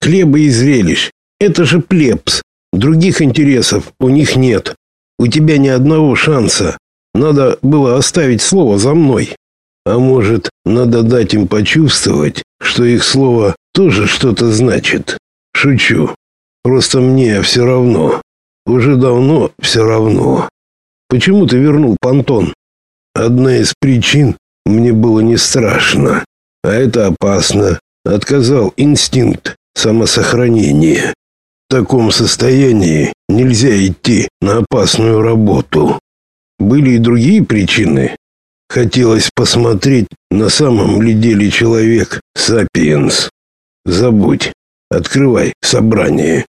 Хлеба и зрелищ. Это же плебс. Других интересов у них нет. У тебя ни одного шанса. Надо было оставить слово за мной. А может, надо дать им почувствовать, что их слово тоже что-то значит. Шучу. Просто мне все равно. Уже давно все равно. Почему ты вернул понтон? Одна из причин: мне было не страшно. А это опасно. Отказал инстинкт самосохранения. В таком состоянии нельзя идти на опасную работу. Были и другие причины. Хотелось посмотреть, на самом ли деле человек сапиенс. Забудь. Открывай собрание.